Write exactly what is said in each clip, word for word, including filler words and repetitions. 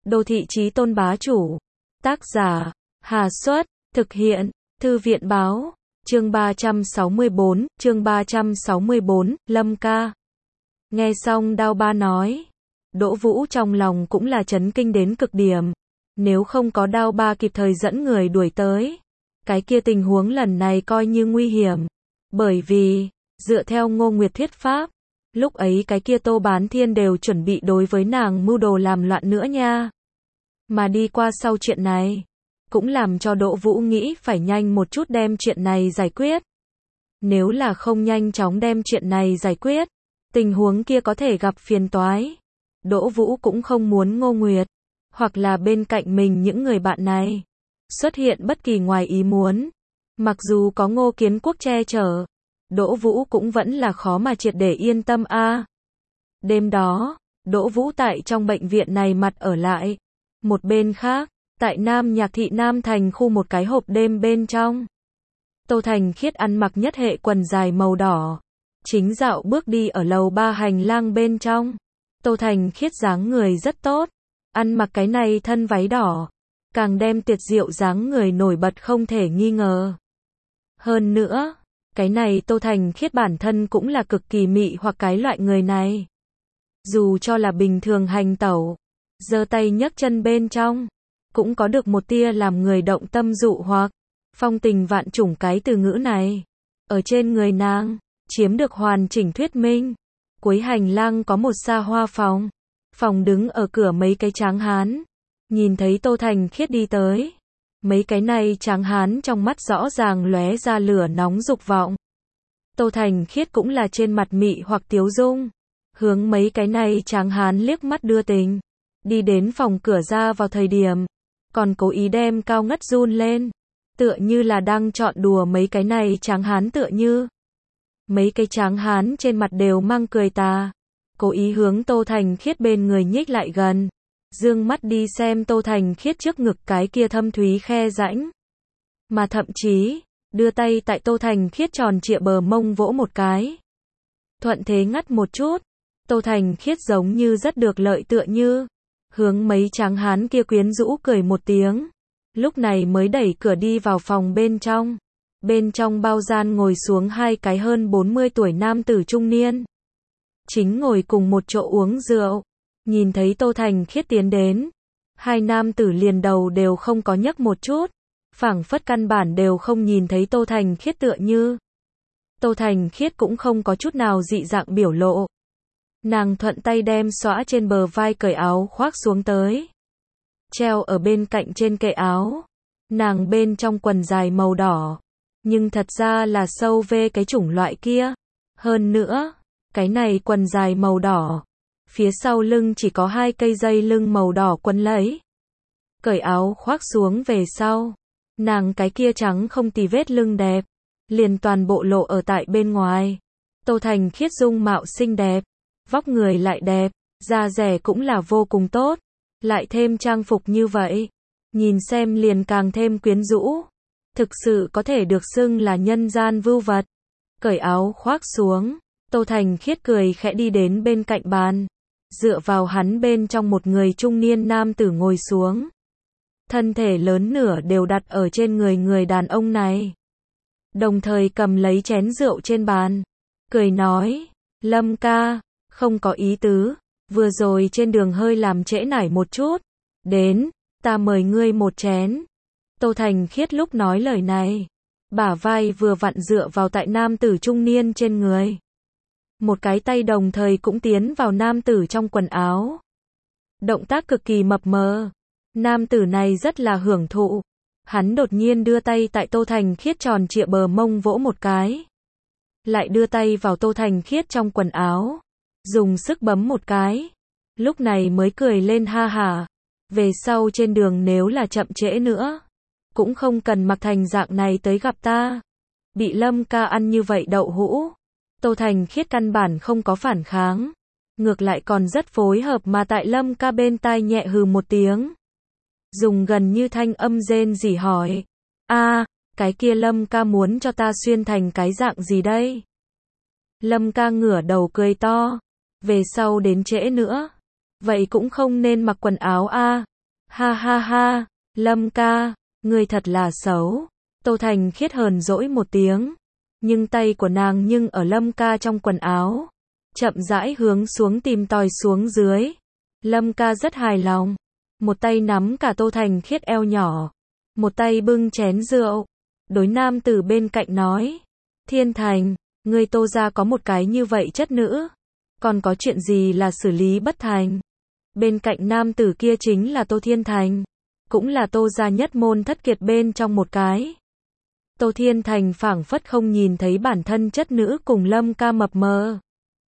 Đô thị chí tôn bá chủ. Tác giả, Hà Xuất, thực hiện, Thư viện báo, chương ba trăm sáu mươi bốn, chương ba trăm sáu mươi bốn, Lâm ca. Nghe xong Đao Ba nói, Đỗ Vũ trong lòng cũng là chấn kinh đến cực điểm. Nếu không có Đao Ba kịp thời dẫn người đuổi tới, cái kia tình huống lần này coi như nguy hiểm. Bởi vì, dựa theo Ngô Nguyệt thuyết pháp, lúc ấy cái kia Tô Bán Thiên đều chuẩn bị đối với nàng mưu đồ làm loạn nữa nha. Mà đi qua sau chuyện này, cũng làm cho Đỗ Vũ nghĩ phải nhanh một chút đem chuyện này giải quyết. Nếu là không nhanh chóng đem chuyện này giải quyết, tình huống kia có thể gặp phiền toái. Đỗ Vũ cũng không muốn Ngô Nguyệt, hoặc là bên cạnh mình những người bạn này, xuất hiện bất kỳ ngoài ý muốn. Mặc dù có Ngô Kiến Quốc che chở, Đỗ Vũ cũng vẫn là khó mà triệt để yên tâm a. À. Đêm đó, Đỗ Vũ tại trong bệnh viện này mặt ở lại. Một bên khác, tại Nam Nhạc thị Nam Thành khu một cái hộp đêm bên trong, Tô Thành Khiết ăn mặc nhất hệ quần dài màu đỏ, chính dạo bước đi ở lầu ba hành lang bên trong. Tô Thành Khiết dáng người rất tốt, ăn mặc cái này thân váy đỏ, càng đem tuyệt diệu dáng người nổi bật không thể nghi ngờ. Hơn nữa, cái này Tô Thành Khiết bản thân cũng là cực kỳ mị hoặc cái loại người này. Dù cho là bình thường hành tẩu, giơ tay nhấc chân bên trong, cũng có được một tia làm người động tâm dụ hoặc, phong tình vạn chủng cái từ ngữ này. Ở trên người nàng, chiếm được hoàn chỉnh thuyết minh. Cuối hành lang có một xa hoa phòng. Phòng đứng ở cửa mấy cái tráng hán. Nhìn thấy Tô Thành Khiết đi tới. Mấy cái này tráng hán trong mắt rõ ràng lóe ra lửa nóng dục vọng. Tô Thành Khiết cũng là trên mặt mị hoặc tiếu dung. Hướng mấy cái này tráng hán liếc mắt đưa tình. Đi đến phòng cửa ra vào thời điểm, còn cố ý đem cao ngất run lên, tựa như là đang chọn đùa mấy cái này tráng hán tựa như. Mấy cái tráng hán trên mặt đều mang cười tà, cố ý hướng Tô Thành Khiết bên người nhích lại gần, dương mắt đi xem Tô Thành Khiết trước ngực cái kia thâm thúy khe rãnh. Mà thậm chí, đưa tay tại Tô Thành Khiết tròn trịa bờ mông vỗ một cái. Thuận thế ngắt một chút, Tô Thành Khiết giống như rất được lợi tựa như. Hướng mấy tráng hán kia quyến rũ cười một tiếng. Lúc này mới đẩy cửa đi vào phòng bên trong. Bên trong bao gian ngồi xuống hai cái hơn bốn mươi tuổi nam tử trung niên. Chính ngồi cùng một chỗ uống rượu. Nhìn thấy Tô Thành Khiết tiến đến, hai nam tử liền đầu đều không có nhấc một chút. Phảng phất căn bản đều không nhìn thấy Tô Thành Khiết tựa như. Tô Thành Khiết cũng không có chút nào dị dạng biểu lộ. Nàng thuận tay đem xõa trên bờ vai cởi áo khoác xuống tới. Treo ở bên cạnh trên kệ áo. Nàng bên trong quần dài màu đỏ. Nhưng thật ra là sâu vê cái chủng loại kia. Hơn nữa, cái này quần dài màu đỏ. Phía sau lưng chỉ có hai cây dây lưng màu đỏ quấn lấy. Cởi áo khoác xuống về sau. Nàng cái kia trắng không tì vết lưng đẹp. Liền toàn bộ lộ ở tại bên ngoài. Tô Thành Khiết dung mạo xinh đẹp. Vóc người lại đẹp, da dẻ cũng là vô cùng tốt, lại thêm trang phục như vậy, nhìn xem liền càng thêm quyến rũ, thực sự có thể được xưng là nhân gian vưu vật. Cởi áo khoác xuống, Tô Thành Khiết cười khẽ đi đến bên cạnh bàn, dựa vào hắn bên trong một người trung niên nam tử ngồi xuống. Thân thể lớn nửa đều đặt ở trên người người đàn ông này. Đồng thời cầm lấy chén rượu trên bàn, cười nói, Lâm ca. Không có ý tứ, vừa rồi trên đường hơi làm trễ nải một chút. Đến, ta mời ngươi một chén. Tô Thành Khiết lúc nói lời này, bả vai vừa vặn dựa vào tại nam tử trung niên trên người. Một cái tay đồng thời cũng tiến vào nam tử trong quần áo. Động tác cực kỳ mập mờ. Nam tử này rất là hưởng thụ. Hắn đột nhiên đưa tay tại Tô Thành Khiết tròn trịa bờ mông vỗ một cái. Lại đưa tay vào Tô Thành Khiết trong quần áo. Dùng sức bấm một cái, lúc này mới cười lên ha hả. Về sau trên đường nếu là chậm trễ nữa, cũng không cần mặc thành dạng này tới gặp ta. Bị Lâm ca ăn như vậy đậu hũ. Tô Thành Khiết căn bản không có phản kháng, ngược lại còn rất phối hợp mà tại Lâm ca bên tai nhẹ hừ một tiếng. Dùng gần như thanh âm rên rỉ hỏi, a, cái kia Lâm ca muốn cho ta xuyên thành cái dạng gì đây? Lâm ca ngửa đầu cười to. Về sau đến trễ nữa, vậy cũng không nên mặc quần áo a. Ha ha ha, Lâm ca, ngươi thật là xấu. Tô Thành Khiết hờn dỗi một tiếng, nhưng tay của nàng nhưng ở Lâm ca trong quần áo, chậm rãi hướng xuống tìm tòi xuống dưới. Lâm ca rất hài lòng, một tay nắm cả Tô Thành Khiết eo nhỏ, một tay bưng chén rượu, đối nam tử bên cạnh nói, Thiên Thành, ngươi Tô gia có một cái như vậy chất nữ, còn có chuyện gì là xử lý bất thành. Bên cạnh nam tử kia chính là Tô Thiên Thành, cũng là Tô gia nhất môn thất kiệt bên trong một cái. Tô Thiên Thành phảng phất không nhìn thấy bản thân chất nữ cùng Lâm ca mập mờ.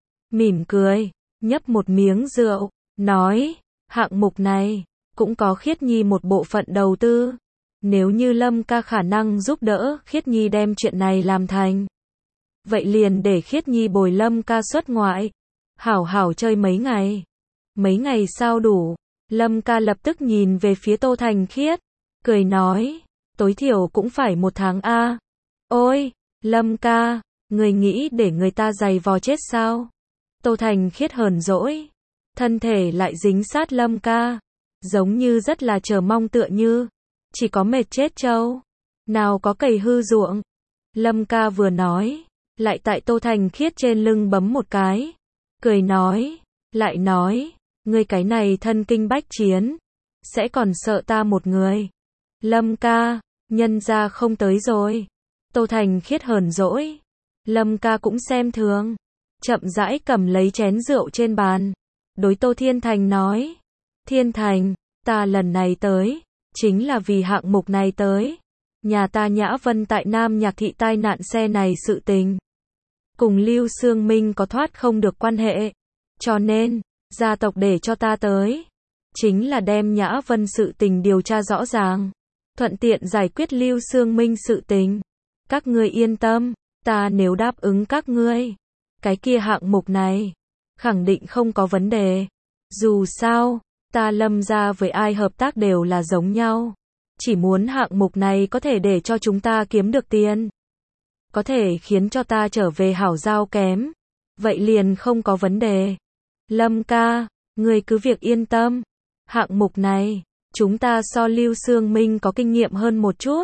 Mỉm cười, nhấp một miếng rượu, nói, hạng mục này, cũng có Khiết Nhi một bộ phận đầu tư. Nếu như Lâm ca khả năng giúp đỡ Khiết Nhi đem chuyện này làm thành, vậy liền để Khiết Nhi bồi Lâm ca xuất ngoại, hảo hảo chơi mấy ngày. Mấy ngày sao đủ? Lâm ca lập tức nhìn về phía Tô Thành Khiết, cười nói, tối thiểu cũng phải một tháng a. Ôi, Lâm ca, người nghĩ để người ta giày vò chết sao? Tô Thành Khiết hờn dỗi, thân thể lại dính sát Lâm ca, giống như rất là chờ mong tựa như, chỉ có mệt chết trâu, nào có cày hư ruộng. Lâm ca vừa nói, lại tại Tô Thành Khiết trên lưng bấm một cái, cười nói, lại nói, ngươi cái này thân kinh bách chiến, sẽ còn sợ ta một người. Lâm ca, nhân ra không tới rồi. Tô Thành Khiết hờn dỗi, Lâm ca cũng xem thường, chậm rãi cầm lấy chén rượu trên bàn, đối Tô Thiên Thành nói, Thiên Thành, ta lần này tới, chính là vì hạng mục này tới. Nhà ta Nhã Vân tại Nam Nhạc Thị tai nạn xe này sự tình, cùng Lưu Sương Minh có thoát không được quan hệ, cho nên, gia tộc để cho ta tới, chính là đem Nhã Vân sự tình điều tra rõ ràng, thuận tiện giải quyết Lưu Sương Minh sự tình. Các ngươi yên tâm, ta nếu đáp ứng các ngươi, cái kia hạng mục này, khẳng định không có vấn đề. Dù sao, ta Lâm gia với ai hợp tác đều là giống nhau. Chỉ muốn hạng mục này có thể để cho chúng ta kiếm được tiền, có thể khiến cho ta trở về hảo giao kém, vậy liền không có vấn đề. Lâm ca, ngươi cứ việc yên tâm, hạng mục này, chúng ta so Lưu Sương Minh có kinh nghiệm hơn một chút,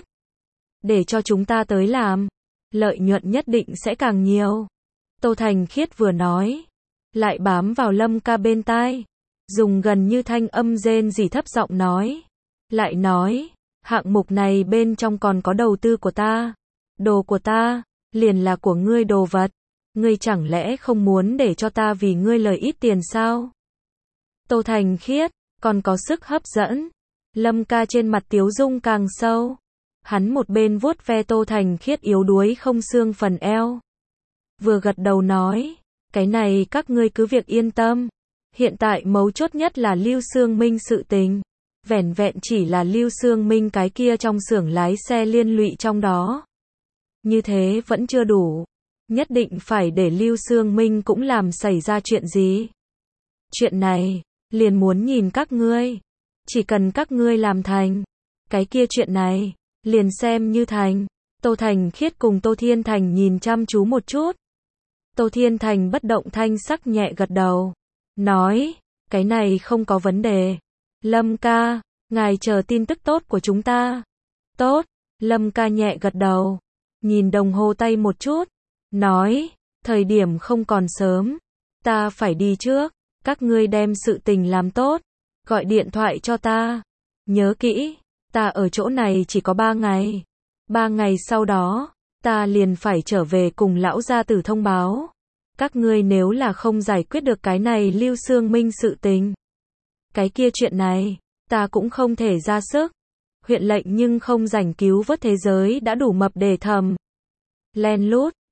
để cho chúng ta tới làm, lợi nhuận nhất định sẽ càng nhiều. Tô Thành Khiết vừa nói, lại bám vào Lâm ca bên tai, dùng gần như thanh âm rên rỉ thấp giọng nói, lại nói, hạng mục này bên trong còn có đầu tư của ta, đồ của ta, liền là của ngươi đồ vật, ngươi chẳng lẽ không muốn để cho ta vì ngươi lời ít tiền sao? Tô Thành Khiết, còn có sức hấp dẫn. Lâm ca trên mặt tiếu dung càng sâu, hắn một bên vuốt ve Tô Thành Khiết yếu đuối không xương phần eo, vừa gật đầu nói, cái này các ngươi cứ việc yên tâm, hiện tại mấu chốt nhất là Lưu Sương Minh sự tình. Vẻn vẹn chỉ là Lưu Sương Minh cái kia trong xưởng lái xe liên lụy trong đó. Như thế vẫn chưa đủ. Nhất định phải để Lưu Sương Minh cũng làm xảy ra chuyện gì. Chuyện này, liền muốn nhìn các ngươi. Chỉ cần các ngươi làm thành. Cái kia chuyện này, liền xem như thành. Tô Thành Khiết cùng Tô Thiên Thành nhìn chăm chú một chút. Tô Thiên Thành bất động thanh sắc nhẹ gật đầu. Nói, cái này không có vấn đề. Lâm ca, ngài chờ tin tức tốt của chúng ta. Tốt, Lâm ca nhẹ gật đầu, nhìn đồng hồ tay một chút, nói, thời điểm không còn sớm, ta phải đi trước, các ngươi đem sự tình làm tốt, gọi điện thoại cho ta. Nhớ kỹ, ta ở chỗ này chỉ có ba ngày. Ba ngày sau đó, ta liền phải trở về cùng lão gia tử thông báo. Các ngươi nếu là không giải quyết được cái này Lưu Sương Minh sự tình, cái kia chuyện này, ta cũng không thể ra sức. Huyện lệnh nhưng không rảnh cứu vớt thế giới đã đủ mập để thầm. Len lút,